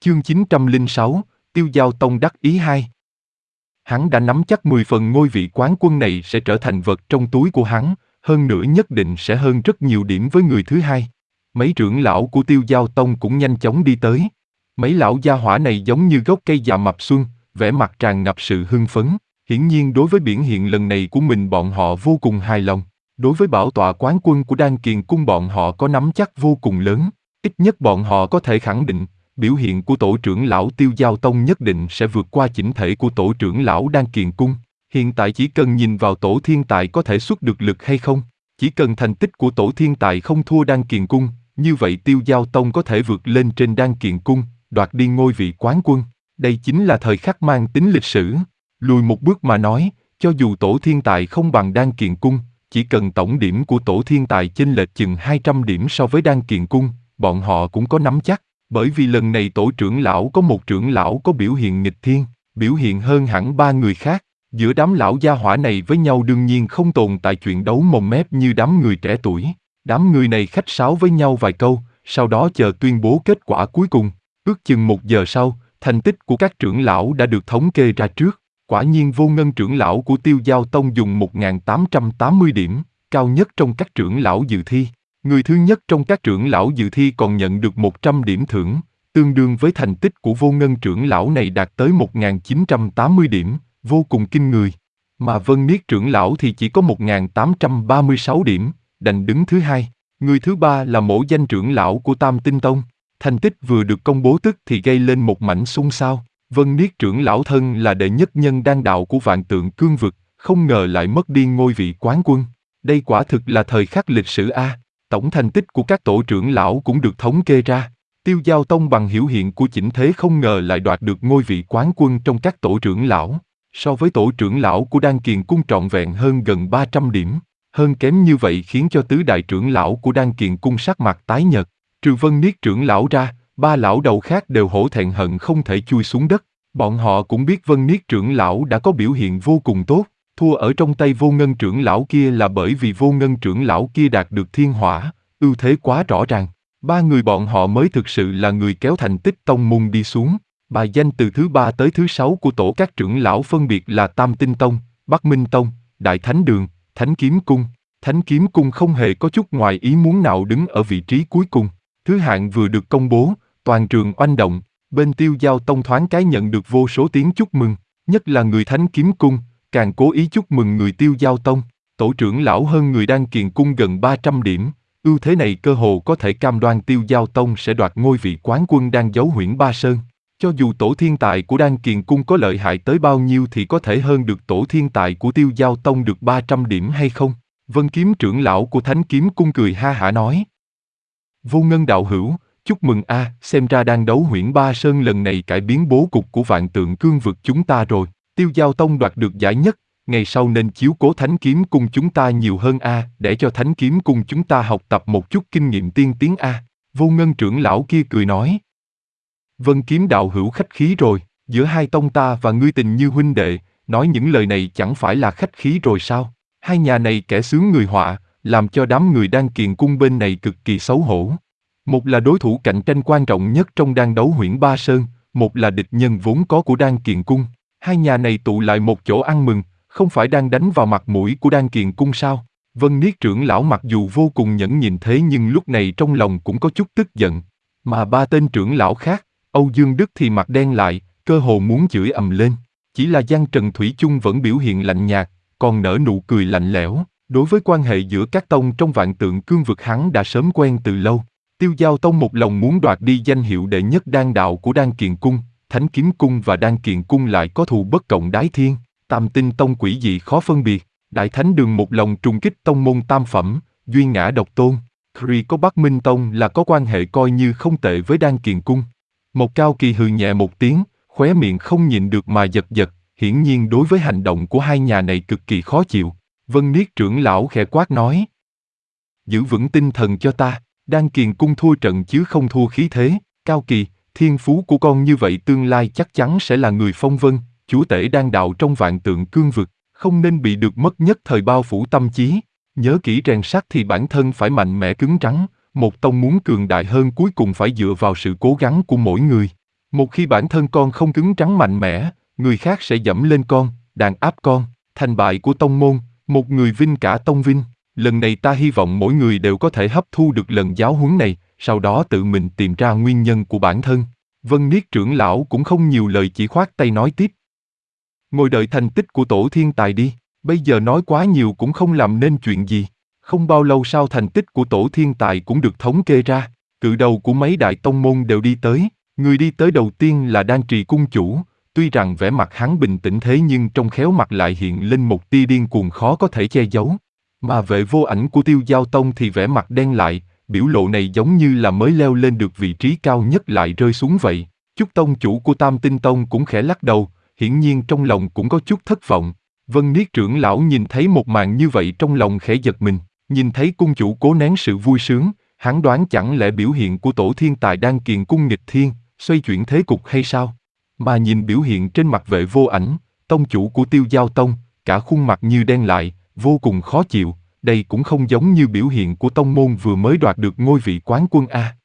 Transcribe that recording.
Chương 906, Tiêu Giao Tông đắc ý 2. Hắn đã nắm chắc 10 phần ngôi vị quán quân này sẽ trở thành vật trong túi của hắn, hơn nữa nhất định sẽ hơn rất nhiều điểm với người thứ hai. Mấy trưởng lão của Tiêu Giao Tông cũng nhanh chóng đi tới. Mấy lão gia hỏa này giống như gốc cây già mập xuân, vẻ mặt tràn ngập sự hưng phấn. Hiển nhiên đối với biểu hiện lần này của mình bọn họ vô cùng hài lòng. Đối với bảo tọa quán quân của Đan Kiền Cung bọn họ có nắm chắc vô cùng lớn. Ít nhất bọn họ có thể khẳng định, biểu hiện của tổ trưởng lão Tiêu Giao Tông nhất định sẽ vượt qua chỉnh thể của tổ trưởng lão Đan Kiền Cung. Hiện tại chỉ cần nhìn vào tổ thiên tài có thể xuất được lực hay không, chỉ cần thành tích của tổ thiên tài không thua Đan Kiền Cung, như vậy Tiêu Giao Tông có thể vượt lên trên Đan Kiền Cung, đoạt đi ngôi vị quán quân. Đây chính là thời khắc mang tính lịch sử. Lùi một bước mà nói, cho dù tổ thiên tài không bằng Đan Kiền Cung, chỉ cần tổng điểm của tổ thiên tài chênh lệch chừng 200 điểm so với Đan Kiền Cung, bọn họ cũng có nắm chắc. Bởi vì lần này tổ trưởng lão có một trưởng lão có biểu hiện nghịch thiên, biểu hiện hơn hẳn 3 người khác. Giữa đám lão gia hỏa này với nhau đương nhiên không tồn tại chuyện đấu mồm mép như đám người trẻ tuổi. Đám người này khách sáo với nhau vài câu, sau đó chờ tuyên bố kết quả cuối cùng. Ước chừng 1 giờ sau, thành tích của các trưởng lão đã được thống kê ra trước. Quả nhiên Vô Ngân trưởng lão của Tiêu Giao Tông dùng 1880 điểm, cao nhất trong các trưởng lão dự thi. Người thứ nhất trong các trưởng lão dự thi còn nhận được 100 điểm thưởng, tương đương với thành tích của Vô Ngân trưởng lão này đạt tới 1980 điểm, vô cùng kinh người. Mà Vân Niết trưởng lão thì chỉ có 1836 điểm, đành đứng thứ hai. Người thứ ba là Mộ Danh trưởng lão của Tam Tinh Tông. Thành tích vừa được công bố tức thì gây lên một mảnh xôn xao. Vân Niết trưởng lão thân là đệ nhất nhân đan đạo của Vạn Tượng Cương Vực, không ngờ lại mất đi ngôi vị quán quân. Đây quả thực là thời khắc lịch sử a. Tổng thành tích của các tổ trưởng lão cũng được thống kê ra. Tiêu Giao Tông bằng biểu hiện của chỉnh thế không ngờ lại đoạt được ngôi vị quán quân trong các tổ trưởng lão. So với tổ trưởng lão của Đan Kiền Cung trọn vẹn hơn gần 300 điểm. Hơn kém như vậy khiến cho tứ đại trưởng lão của Đan Kiền Cung sắc mặt tái nhợt. Trừ Vân Niết trưởng lão ra, 3 lão đầu khác đều hổ thẹn hận không thể chui xuống đất. Bọn họ cũng biết Vân Niết trưởng lão đã có biểu hiện vô cùng tốt. Thua ở trong tay Vô Ngân trưởng lão kia là bởi vì Vô Ngân trưởng lão kia đạt được thiên hỏa, ưu thế quá rõ ràng. 3 người bọn họ mới thực sự là người kéo thành tích tông môn đi xuống. Bài danh từ thứ 3 tới thứ 6 của tổ các trưởng lão phân biệt là Tam Tinh Tông, Bắc Minh Tông, Đại Thánh Đường, Thánh Kiếm Cung. Thánh Kiếm Cung không hề có chút ngoài ý muốn nào đứng ở vị trí cuối cùng. Thứ hạng vừa được công bố, toàn trường oanh động. Bên Tiêu Giao Tông thoáng cái nhận được vô số tiếng chúc mừng, nhất là người Thánh Kiếm Cung, càng cố ý chúc mừng người Tiêu Giao Tông. Tổ trưởng lão hơn người Đan Kiền Cung gần 300 điểm, ưu thế này cơ hồ có thể cam đoan Tiêu Giao Tông sẽ đoạt ngôi vị quán quân đang giấu Huyễn Ba Sơn. Cho dù tổ thiên tài của Đan Kiền Cung có lợi hại tới bao nhiêu thì có thể hơn được tổ thiên tài của Tiêu Giao Tông được 300 điểm hay không? Vân Kiếm trưởng lão của Thánh Kiếm Cung cười ha hả nói. Vô Ngân đạo hữu, chúc mừng a, xem ra đang đấu Huyễn Ba Sơn lần này cải biến bố cục của Vạn Tượng Cương Vực chúng ta rồi. Tiêu Giao Tông đoạt được giải nhất, ngày sau nên chiếu cố Thánh Kiếm Cung chúng ta nhiều hơn a, để cho Thánh Kiếm Cung chúng ta học tập một chút kinh nghiệm tiên tiến a. Vô Ngân trưởng lão kia cười nói. Vân Kiếm đạo hữu khách khí rồi, giữa hai tông ta và ngươi tình như huynh đệ, nói những lời này chẳng phải là khách khí rồi sao? Hai nhà này kẻ sướng người họa, làm cho đám người Đan Kiền Cung bên này cực kỳ xấu hổ. Một là đối thủ cạnh tranh quan trọng nhất trong đan đấu Huyễn Ba Sơn, một là địch nhân vốn có của Đan Kiền Cung. Hai nhà này tụ lại một chỗ ăn mừng, không phải đang đánh vào mặt mũi của Đan Kiền Cung sao? Vân Niết trưởng lão mặc dù vô cùng nhẫn nhịn thế nhưng lúc này trong lòng cũng có chút tức giận. Mà 3 tên trưởng lão khác, Âu Dương Đức thì mặt đen lại, cơ hồ muốn chửi ầm lên. Chỉ là Giang Trần Thủy chung vẫn biểu hiện lạnh nhạt, còn nở nụ cười lạnh lẽo. Đối với quan hệ giữa các tông trong Vạn Tượng Cương Vực hắn đã sớm quen từ lâu. Tiêu Giao Tông một lòng muốn đoạt đi danh hiệu đệ nhất đan đạo của Đan Kiền Cung, Thánh Kiếm Cung và Đan Kiền Cung lại có thù bất cộng đái thiên. Tam Tinh Tông quỷ dị khó phân biệt, Đại Thánh Đường một lòng trùng kích tông môn tam phẩm, duy ngã độc tôn. Khri có Bắc Minh Tông là có quan hệ coi như không tệ với Đan Kiền Cung. Một Cao Kỳ hừ nhẹ một tiếng, khóe miệng không nhịn được mà giật giật, hiển nhiên đối với hành động của hai nhà này cực kỳ khó chịu. Vân Niết trưởng lão khẽ quát nói. Giữ vững tinh thần cho ta, Đan Kiền Cung thua trận chứ không thua khí thế. Cao Kỳ, thiên phú của con như vậy tương lai chắc chắn sẽ là người phong vân, chúa tể đan đạo trong Vạn Tượng Cương Vực, không nên bị được mất nhất thời bao phủ tâm trí. Nhớ kỹ rèn sắt thì bản thân phải mạnh mẽ cứng rắn, một tông muốn cường đại hơn cuối cùng phải dựa vào sự cố gắng của mỗi người. Một khi bản thân con không cứng rắn mạnh mẽ, người khác sẽ dẫm lên con, đàn áp con. Thành bại của tông môn, một người vinh cả tông vinh. Lần này ta hy vọng mỗi người đều có thể hấp thu được lần giáo huấn này, sau đó tự mình tìm ra nguyên nhân của bản thân. Vân Niết trưởng lão cũng không nhiều lời, chỉ khoát tay nói tiếp. Ngồi đợi thành tích của tổ thiên tài đi, bây giờ nói quá nhiều cũng không làm nên chuyện gì. Không bao lâu sau thành tích của tổ thiên tài cũng được thống kê ra, cự đầu của mấy đại tông môn đều đi tới. Người đi tới đầu tiên là Đan Trì cung chủ, tuy rằng vẻ mặt hắn bình tĩnh thế nhưng trong khéo mặt lại hiện lên một tia điên cuồng khó có thể che giấu. Mà Vệ Vô Ảnh của Tiêu Giao Tông thì vẻ mặt đen lại, biểu lộ này giống như là mới leo lên được vị trí cao nhất lại rơi xuống vậy. Chúc tông chủ của Tam Tinh Tông cũng khẽ lắc đầu, hiển nhiên trong lòng cũng có chút thất vọng. Vân Niết trưởng lão nhìn thấy một màn như vậy trong lòng khẽ giật mình, nhìn thấy cung chủ cố nén sự vui sướng, hắn đoán chẳng lẽ biểu hiện của tổ thiên tài đang kiền cung nghịch thiên, xoay chuyển thế cục hay sao? Mà nhìn biểu hiện trên mặt Vệ Vô Ảnh, tông chủ của Tiêu Giao Tông, cả khuôn mặt như đen lại, vô cùng khó chịu, đây cũng không giống như biểu hiện của tông môn vừa mới đoạt được ngôi vị quán quân a.